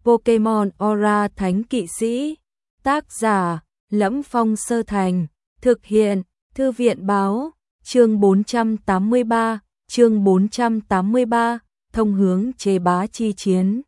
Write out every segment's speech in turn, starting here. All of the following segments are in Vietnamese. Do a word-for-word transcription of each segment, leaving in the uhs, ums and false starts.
Pokemon Aura Thánh Kỵ Sĩ. Tác giả: Lẫm Phong Sơ Thành. Thực hiện: Thư viện báo. Chương bốn trăm tám mươi ba, chương bốn trăm tám mươi ba, thông hướng chế bá chi chiến.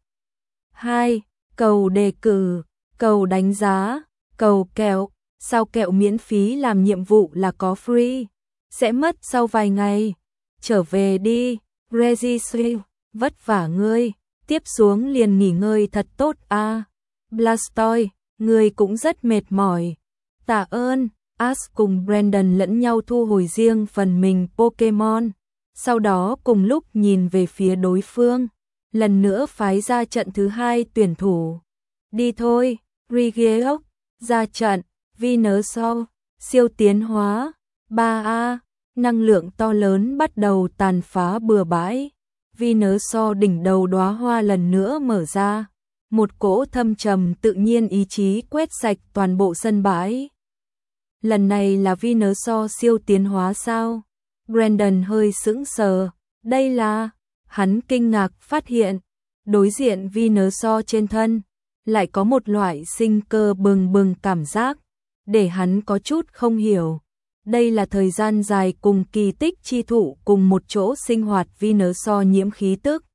hai. Cầu đề cử, cầu đánh giá, cầu kẹo. Sao kẹo miễn phí làm nhiệm vụ là có free? Sẽ mất sau vài ngày. Trở về đi, Registry, vất vả ngươi. Tiếp xuống liền nghỉ ngơi thật tốt a. À. Blastoise, ngươi cũng rất mệt mỏi. Tạ ơn. Ash cùng Brandon lẫn nhau thu hồi riêng phần mình Pokemon, sau đó cùng lúc nhìn về phía đối phương, lần nữa phái ra trận thứ hai tuyển thủ. Đi thôi, Regieleki, ra trận, Venusaur, siêu tiến hóa, ba A, năng lượng to lớn bắt đầu tàn phá bừa bãi. Venusaur đỉnh đầu đóa hoa lần nữa mở ra, một cỗ thâm trầm tự nhiên ý chí quét sạch toàn bộ sân bãi. Lần này là Venusaur siêu tiến hóa sao? Brandon hơi sững sờ, đây là... Hắn kinh ngạc phát hiện, đối diện Venusaur trên thân, lại có một loại sinh cơ bừng bừng cảm giác, để hắn có chút không hiểu. Đây là thời gian dài cùng kỳ tích chi thụ cùng một chỗ sinh hoạt Venusaur nhiễm khí tức,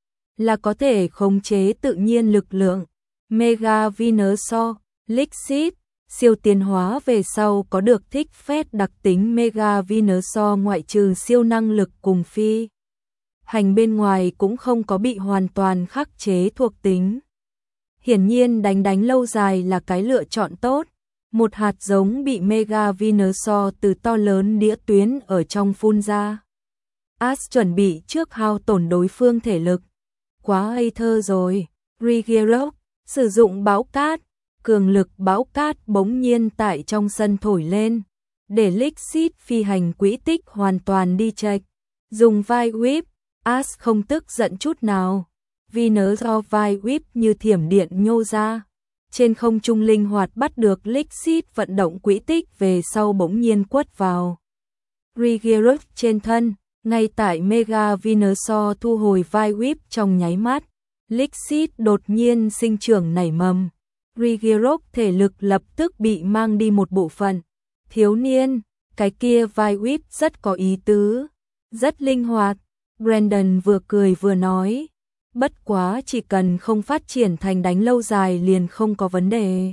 là có thể khống chế tự nhiên lực lượng. Mega Venusaur, Lixit, siêu tiến hóa về sau có được thích phép đặc tính Mega Venusaur ngoại trừ siêu năng lực cùng phi hành bên ngoài cũng không có bị hoàn toàn khắc chế thuộc tính. Hiển nhiên đánh đánh lâu dài là cái lựa chọn tốt. Một hạt giống bị Mega Venusaur từ to lớn đĩa tuyến ở trong phun ra. Ash chuẩn bị trước hao tổn đối phương thể lực. Quá ngây thơ rồi. Regieleki sử dụng bão cát. Cường lực bão cát bỗng nhiên tại trong sân thổi lên, để Lixit phi hành quỹ tích hoàn toàn đi chệch. Dùng vai whip, Ash không tức giận chút nào. Venusaur vai whip như thiểm điện nhô ra. Trên không trung linh hoạt bắt được Lixit vận động quỹ tích về sau bỗng nhiên quất vào Regieleki trên thân. Ngay tại Mega Venusaur thu hồi vai whip trong nháy mắt, Lixit đột nhiên sinh trưởng nảy mầm. Regieleki thể lực lập tức bị mang đi một bộ phận. Thiếu niên, cái kia vai whip rất có ý tứ, rất linh hoạt. Brandon vừa cười vừa nói, bất quá chỉ cần không phát triển thành đánh lâu dài liền không có vấn đề.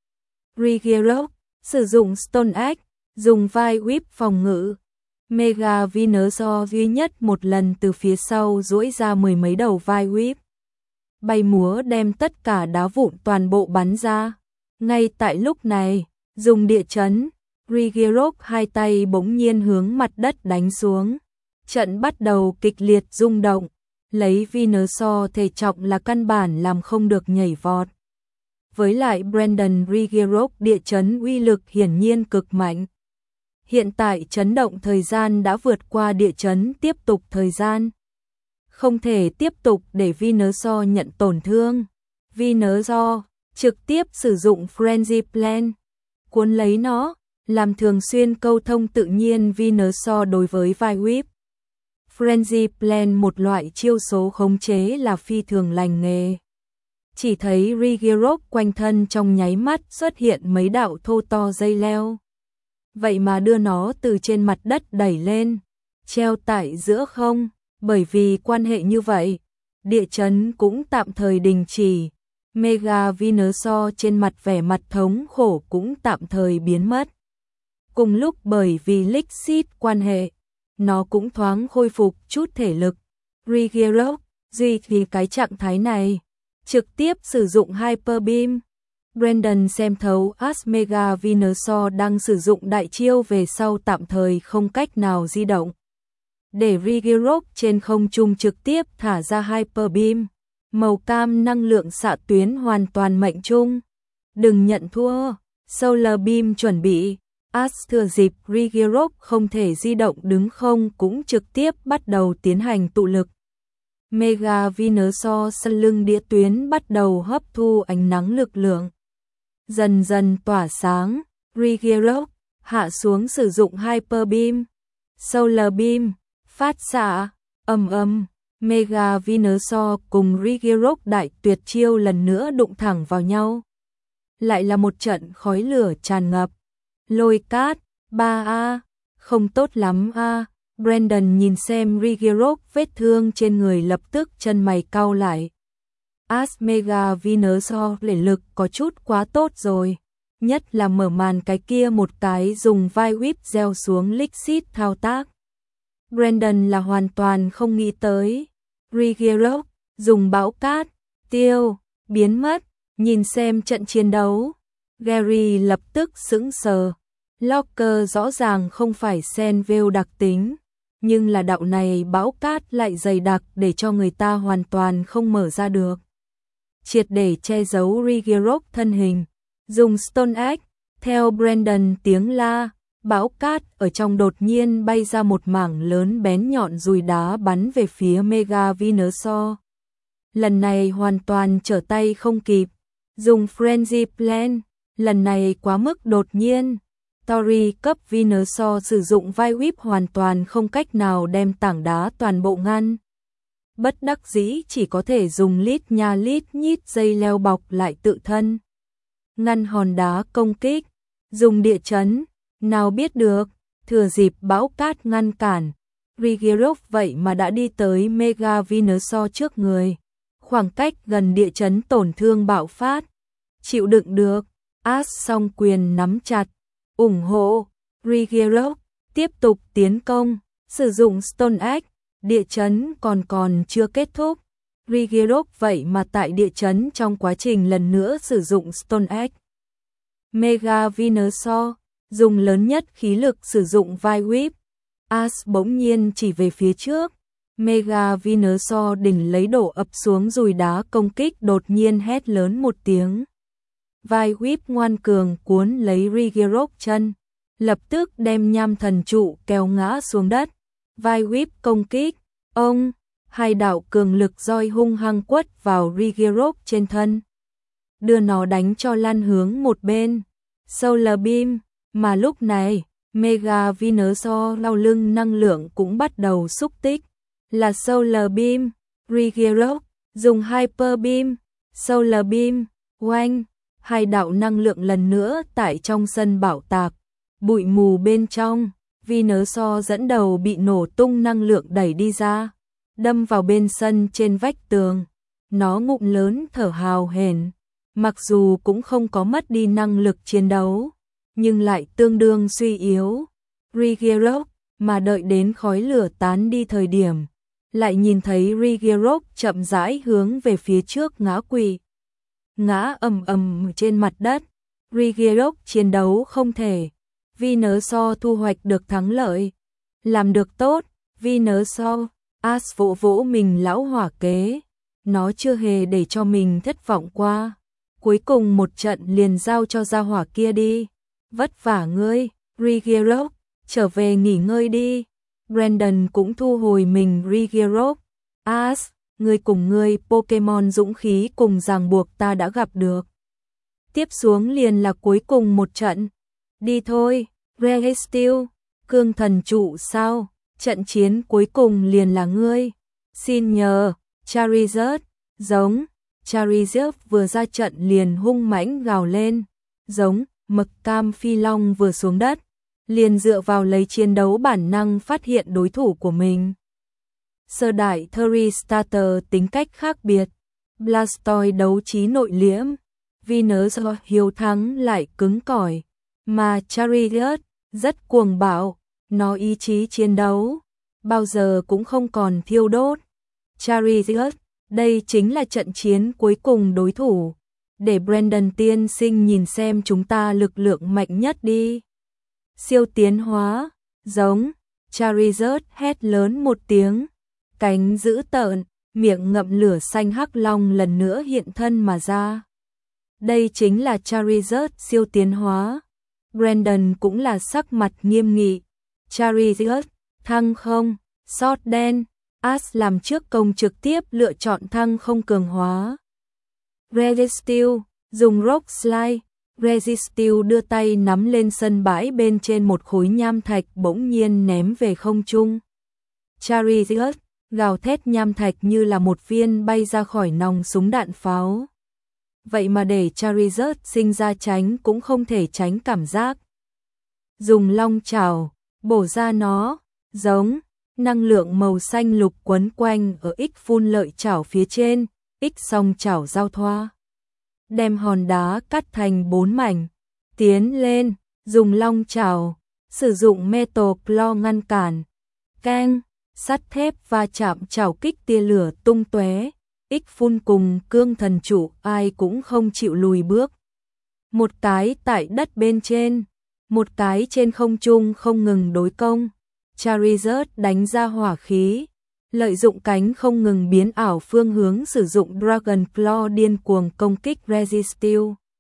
Regieleki sử dụng Stone Axe, dùng vai whip phòng ngự. Mega Venusaur duy nhất một lần từ phía sau duỗi ra mười mấy đầu vai whip, bay múa đem tất cả đá vụn toàn bộ bắn ra. Ngay tại lúc này, dùng địa chấn, Regieleki hai tay bỗng nhiên hướng mặt đất đánh xuống. Trận bắt đầu kịch liệt rung động, lấy Venusaur thể trọng là căn bản làm không được nhảy vọt. Với lại Brandon Regieleki địa chấn uy lực hiển nhiên cực mạnh. Hiện tại chấn động thời gian đã vượt qua địa chấn tiếp tục thời gian. Không thể tiếp tục để Venusaur nhận tổn thương. Venusaur trực tiếp sử dụng Frenzy Plan, cuốn lấy nó, làm thường xuyên câu thông tự nhiên Venusaur đối với vai whip. Frenzy Plan một loại chiêu số khống chế là phi thường lành nghề. Chỉ thấy Regieleki quanh thân trong nháy mắt xuất hiện mấy đạo thô to dây leo. Vậy mà đưa nó từ trên mặt đất đẩy lên, treo tại giữa không. Bởi vì quan hệ như vậy, địa chấn cũng tạm thời đình chỉ. Mega Venusaur trên mặt vẻ mặt thống khổ cũng tạm thời biến mất. Cùng lúc bởi vì Lixit quan hệ, nó cũng thoáng khôi phục chút thể lực. Regieleki duy trì cái trạng thái này, trực tiếp sử dụng Hyper Beam. Brandon xem thấu Ash Mega Venusaur đang sử dụng đại chiêu về sau tạm thời không cách nào di động, để Regieleki trên không trung trực tiếp thả ra Hyper Beam, màu cam năng lượng xạ tuyến hoàn toàn mệnh trung. Đừng nhận thua, Solar Beam chuẩn bị. Ash thừa dịp Regieleki không thể di động đứng không cũng trực tiếp bắt đầu tiến hành tụ lực. Mega Venusaur sau lưng đĩa tuyến bắt đầu hấp thu ánh nắng lực lượng, dần dần tỏa sáng. Regieleki hạ xuống sử dụng Hyper Beam, Solar Beam, phát xạ, ầm ầm, Mega Venusaur cùng Regirock đại tuyệt chiêu lần nữa đụng thẳng vào nhau. Lại là một trận khói lửa tràn ngập. Lôi cát, ba a, không tốt lắm a. Brandon nhìn xem Regirock vết thương trên người lập tức chân mày cau lại. As Mega Venusaur thể lực có chút quá tốt rồi. Nhất là mở màn cái kia một cái dùng vai whip gieo xuống Lixit thao tác. Brandon là hoàn toàn không nghĩ tới. Regirock dùng bão cát, tiêu, biến mất, nhìn xem trận chiến đấu. Gary lập tức sững sờ. Locker rõ ràng không phải Senville đặc tính, nhưng là đạo này bão cát lại dày đặc để cho người ta hoàn toàn không mở ra được. Triệt để che giấu Regirock thân hình, dùng Stone Axe, theo Brandon tiếng la, bão cát ở trong đột nhiên bay ra một mảng lớn bén nhọn dùi đá bắn về phía Mega Venusaur. Lần này hoàn toàn trở tay không kịp, dùng Frenzy Plan, lần này quá mức đột nhiên. Tori cấp Venusaur sử dụng vai whip hoàn toàn không cách nào đem tảng đá toàn bộ ngăn. Bất đắc dĩ chỉ có thể dùng lít nha lít nhít dây leo bọc lại tự thân. Ngăn hòn đá công kích, dùng địa chấn, nào biết được, thừa dịp bão cát ngăn cản. Regirock vậy mà đã đi tới Mega Venusaur trước người. Khoảng cách gần địa chấn tổn thương bạo phát. Chịu đựng được, As song quyền nắm chặt. Ủng hộ, Regirock, tiếp tục tiến công, sử dụng Stone Axe, địa chấn còn còn chưa kết thúc. Regirock vậy mà tại địa chấn trong quá trình lần nữa sử dụng Stone Axe. Mega Venusaur, dùng lớn nhất khí lực sử dụng vai whip. As bỗng nhiên chỉ về phía trước. Mega Venusaur đỉnh lấy đổ ập xuống dùi đá công kích đột nhiên hét lớn một tiếng. Vai whip ngoan cường cuốn lấy Regirock chân, lập tức đem nham thần trụ kéo ngã xuống đất. Vai whip công kích, ông, hai đạo cường lực roi hung hăng quất vào Regirock trên thân. Đưa nó đánh cho lăn hướng một bên. Solar Beam, mà lúc này, Mega Venusaur lau lưng năng lượng cũng bắt đầu xúc tích. Là Solar Beam, Regirock, dùng Hyper Beam, Solar Beam, oanh. Hai đạo năng lượng lần nữa tại trong sân bảo tạc. Bụi mù bên trong, Venusaur dẫn đầu bị nổ tung năng lượng đẩy đi ra, đâm vào bên sân trên vách tường. Nó ngụm lớn thở hào hển, mặc dù cũng không có mất đi năng lực chiến đấu, nhưng lại tương đương suy yếu. Regirock, mà đợi đến khói lửa tán đi thời điểm, lại nhìn thấy Regirock chậm rãi hướng về phía trước ngã quỵ. Ngã ầm ầm trên mặt đất. Regirock chiến đấu không thể. Venusaur thu hoạch được thắng lợi. Làm được tốt, Venusaur. As vỗ vỗ mình lão hỏa kế. Nó chưa hề để cho mình thất vọng qua. Cuối cùng một trận liền giao cho gia hỏa kia đi. Vất vả ngươi, Regirock, trở về nghỉ ngơi đi. Brandon cũng thu hồi mình Regirock. As, ngươi cùng ngươi Pokemon dũng khí cùng ràng buộc ta đã gặp được. Tiếp xuống liền là cuối cùng một trận. Đi thôi, Registeel, cương thần trụ sao? Trận chiến cuối cùng liền là ngươi. Xin nhờ, Charizard, giống. Charizard vừa ra trận liền hung mãnh gào lên. Giống, mực cam phi long vừa xuống đất. Liền dựa vào lấy chiến đấu bản năng phát hiện đối thủ của mình. Sơ đại Thurry-Starter tính cách khác biệt. Blastoise đấu trí nội liễm. Venusaur hiếu thắng lại cứng cỏi. Mà Charizard rất cuồng bạo. Nó ý chí chiến đấu bao giờ cũng không còn thiêu đốt. Charizard, đây chính là trận chiến cuối cùng đối thủ. Để Brandon tiên sinh nhìn xem chúng ta lực lượng mạnh nhất đi. Siêu tiến hóa, giống. Charizard hét lớn một tiếng. Cánh dữ tợn, miệng ngậm lửa xanh hắc long lần nữa hiện thân mà ra. Đây chính là Charizard siêu tiến hóa. Brandon cũng là sắc mặt nghiêm nghị. Charizard, thăng không, sót đen. As làm trước công trực tiếp lựa chọn thăng không cường hóa. Registeel, dùng Rock Slide. Registeel đưa tay nắm lên sân bãi bên trên một khối nham thạch bỗng nhiên ném về không trung. Charizard, gào thét nham thạch như là một viên bay ra khỏi nòng súng đạn pháo. Vậy mà để Charizard sinh ra tránh cũng không thể tránh cảm giác. Dùng long chảo, bổ ra nó, giống, năng lượng màu xanh lục quấn quanh ở ích phun lợi chảo phía trên, ích song chảo giao thoa. Đem hòn đá cắt thành bốn mảnh, tiến lên, dùng long chảo, sử dụng metal claw ngăn cản. Keng, sắt thép va chạm chảo kích tia lửa tung tóe. Ích phun cùng cương thần trụ ai cũng không chịu lùi bước. Một cái tại đất bên trên, một cái trên không trung không ngừng đối công. Charizard đánh ra hỏa khí, lợi dụng cánh không ngừng biến ảo phương hướng sử dụng Dragon Claw điên cuồng công kích Registeel.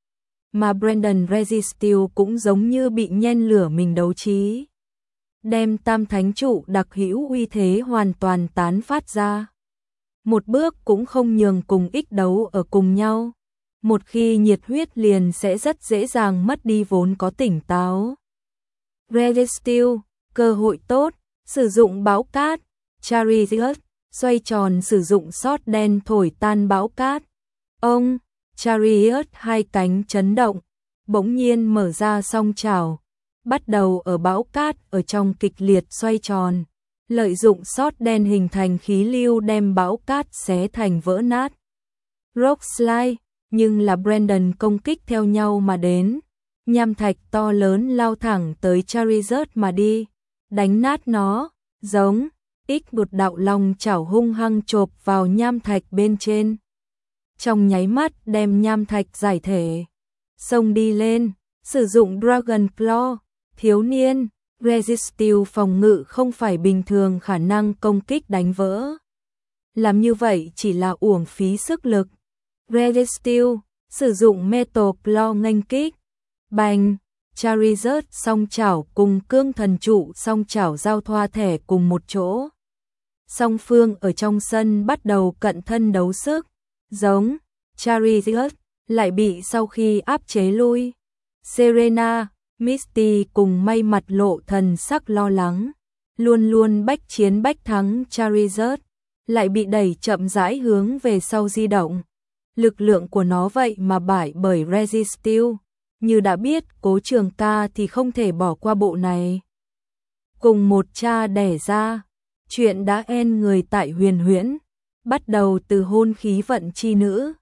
Mà Brandon Registeel cũng giống như bị nhen lửa mình đấu trí. Đem tam thánh trụ đặc hữu uy thế hoàn toàn tán phát ra. Một bước cũng không nhường cùng ích đấu ở cùng nhau. Một khi nhiệt huyết liền sẽ rất dễ dàng mất đi vốn có tỉnh táo. Registeel, cơ hội tốt, sử dụng bão cát. Charizard, xoay tròn sử dụng sót đen thổi tan bão cát. Ông, Charizard hai cánh chấn động, bỗng nhiên mở ra song chảo, bắt đầu ở bão cát ở trong kịch liệt xoay tròn. Lợi dụng sót đen hình thành khí lưu đem bão cát xé thành vỡ nát. Rock slide, nhưng là Brandon công kích theo nhau mà đến. Nham thạch to lớn lao thẳng tới Charizard mà đi, đánh nát nó, giống, ích một đạo long chảo hung hăng chộp vào nham thạch bên trên. Trong nháy mắt đem nham thạch giải thể, xông đi lên, sử dụng Dragon Claw, thiếu niên. Registeel phòng ngự không phải bình thường khả năng công kích đánh vỡ. Làm như vậy chỉ là uổng phí sức lực. Registeel, sử dụng Metal Claw nghênh kích. Bành, Charizard song chảo cùng cương thần trụ song chảo giao thoa thẻ cùng một chỗ. Song phương ở trong sân bắt đầu cận thân đấu sức. Giống, Charizard lại bị sau khi áp chế lui. Serena, Misty cùng may mặt lộ thần sắc lo lắng, luôn luôn bách chiến bách thắng Charizard, lại bị đẩy chậm rãi hướng về sau di động. Lực lượng của nó vậy mà bại bởi Registeel, như đã biết Cố Trường Ca thì không thể bỏ qua bộ này. Cùng một cha đẻ ra, chuyện đã end người tại Huyền Huyễn, bắt đầu từ hôn khí vận chi nữ.